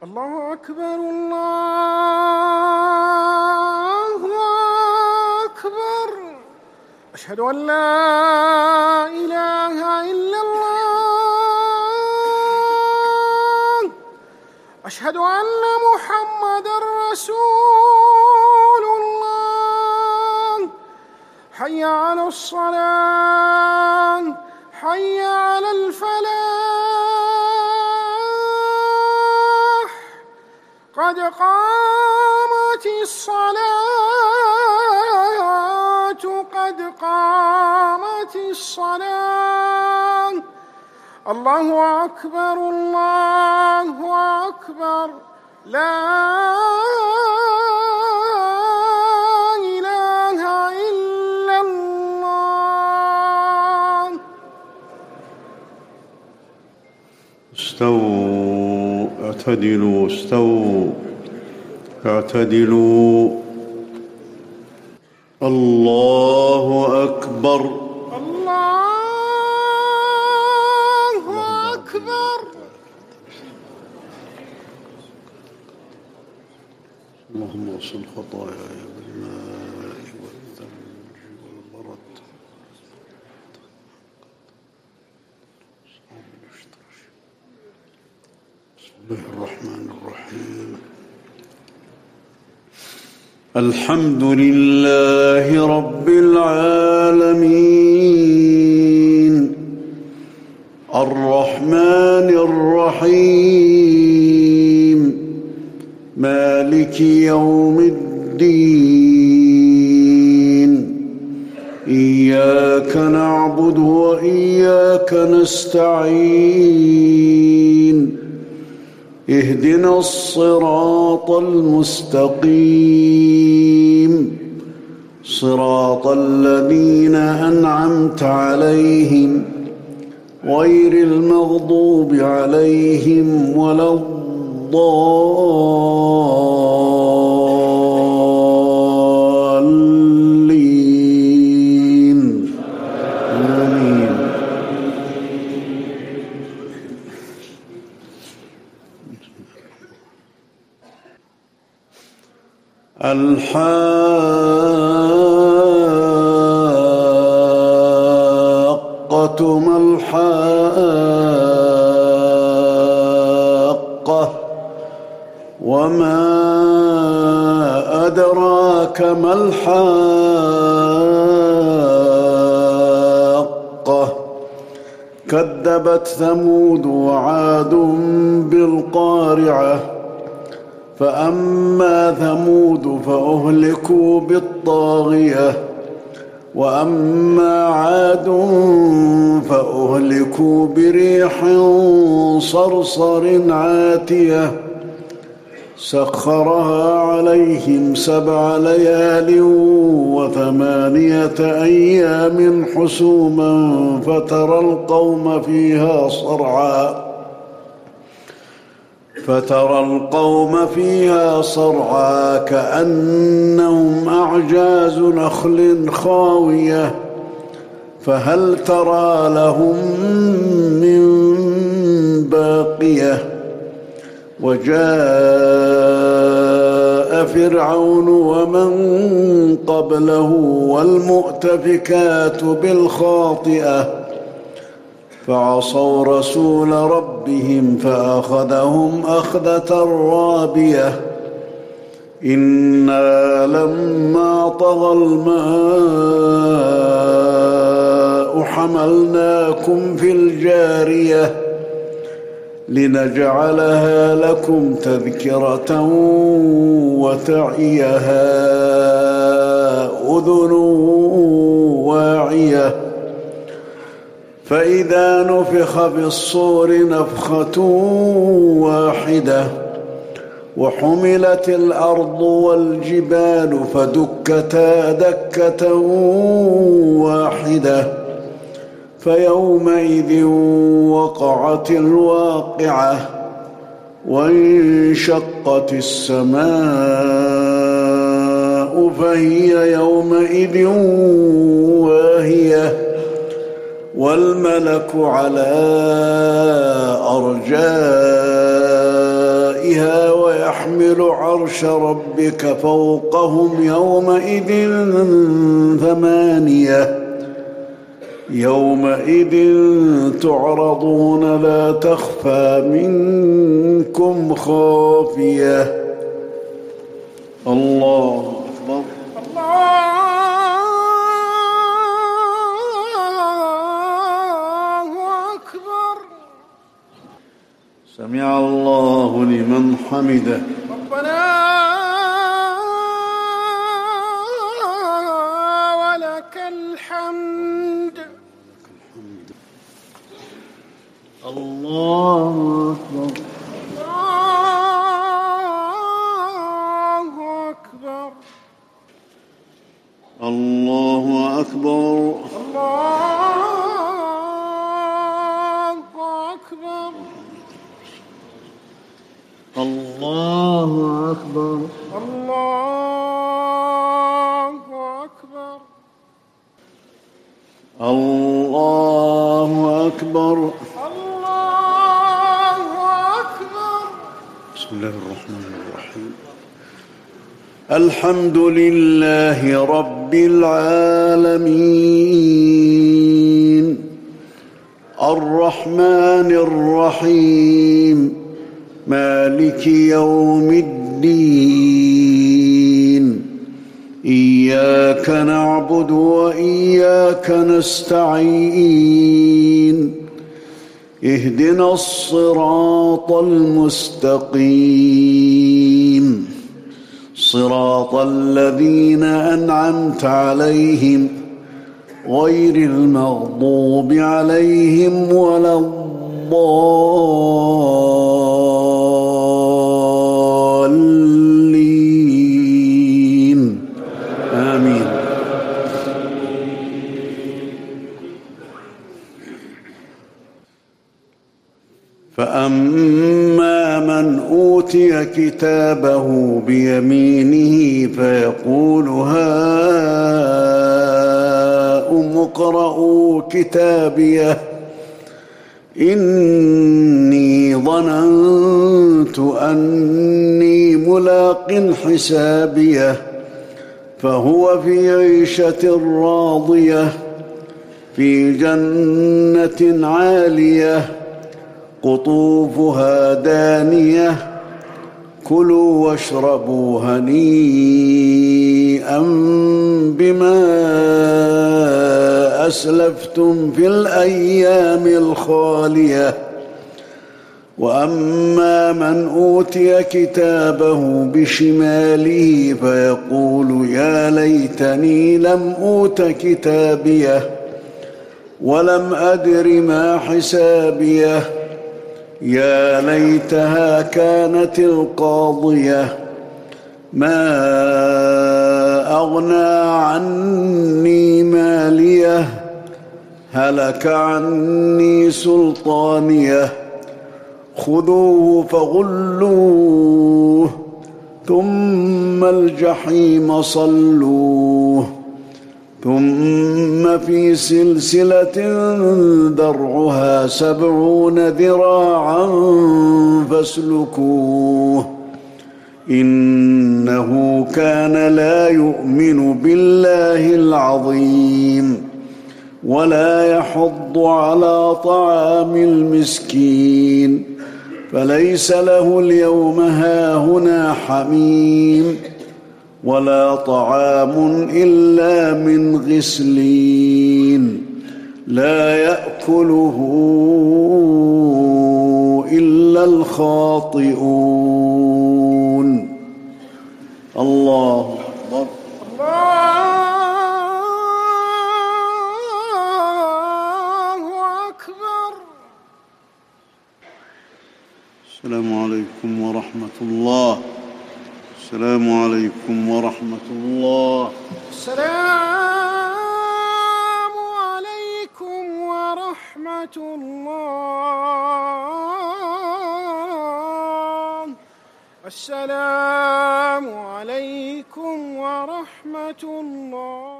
الله أكبر الله أكبر. أشهد أن لا إله إلا الله. أشهد أن محمدًا رسول الله. حي على الصلاة، حي على الفلاح، قد قامت الصلاة، قد قامت الصلاة. الله أكبر الله أكبر. لا إله إلا الله. استووا اعتدلوا، استووا اعتدلوا. الله أكبر الله أكبر. اللهم اغسل خطاياي بالماء والثلج والبرد. بسم الله الرحمن الرحيم. الحمد لله رب العالمين، الرحمن الرحيم، مالك يوم الدين. إياك نعبد وإياك نستعين. اهدنا الصراط المستقيم، صراط الذين أنعمت عليهم غير المغضوب عليهم ولا الضالين. آمين. الحاقة ما الحاقة، وما أدراك ما الحاقة. كذبت ثمود وعاد بالقارعة. فأما ثمود فأهلكوا بالطاغية، وأما عاد فأهلكوا بريح صرصر عاتية سخرها عليهم 7 ليال و8 أيام حسوما فترى القوم فيها صرعى كأنهم أعجاز نخل خاوية فهل ترى لهم من باقية. وجاء فرعون ومن قبله والمؤتفكات بالخاطئة فعصوا رسول ربهم فأخذهم أخذة رابية. إنا لما طغى الماء حملناكم في الجارية لنجعلها لكم تذكرة وتعيها أذن واعية. فإذا نفخ في الصور نفخة واحدة وحملت الأرض والجبال فدكتا دكة واحدة فيومئذ وقعت الواقعة وانشقت السماء فهي يومئذ واهية والملك على أرجائها أرجائها ويحمل عرش ربك فوقهم يومئذ ثمانية يومئذ تعرضون لا تخفى منكم خافية. الله أكبر. الله أكبر. سمع الله لمن حمده. ربنا ولك الحمد. الله أكبر. الله أكبر. الله أكبر. الله أكبر. الله أكبر. الله أكبر. بسم الله الرحمن الرحيم. الحمد لله رب العالمين الرحمن الرحيم مالك يوم الدين إياك نعبد وإياك نستعين اهدنا الصراط المستقيم صراط الذين أنعمت عليهم غير المغضوب عليهم ولا الضالين آمين. فأما من أوتي كتابه بيمينه فيقول هاؤم اقرءوا كتابيه إني ظننت أني ملاق حسابيه فهو في عيشة راضية في جنة عالية قطوفها دانية كلوا واشربوا هنيئا بما أسلفتم في الأيام الخالية. وأما من أوتي كتابه بشماله فيقول يا ليتني لم أوت كتابيه ولم أدر ما حسابيه يا ليتها كانت القاضية ما أغنى عني ماليه هلك عني سلطانيه خذوه فغلوه ثم الجحيم صلوه ثم في سلسلة ذرعها 70 ذراعا فاسلكوه إنه كان لا يؤمن بالله العظيم ولا يحض على طعام المسكين فليس له اليوم هاهنا حميم ولا طعام إلا من غسلين لا يأكله إلا الخاطئون. الله أكبر. الله أكبر. السلام عليكم ورحمة الله. السلام عليكم ورحمة الله. السلام عليكم ورحمة الله. السلام عليكم ورحمة الله.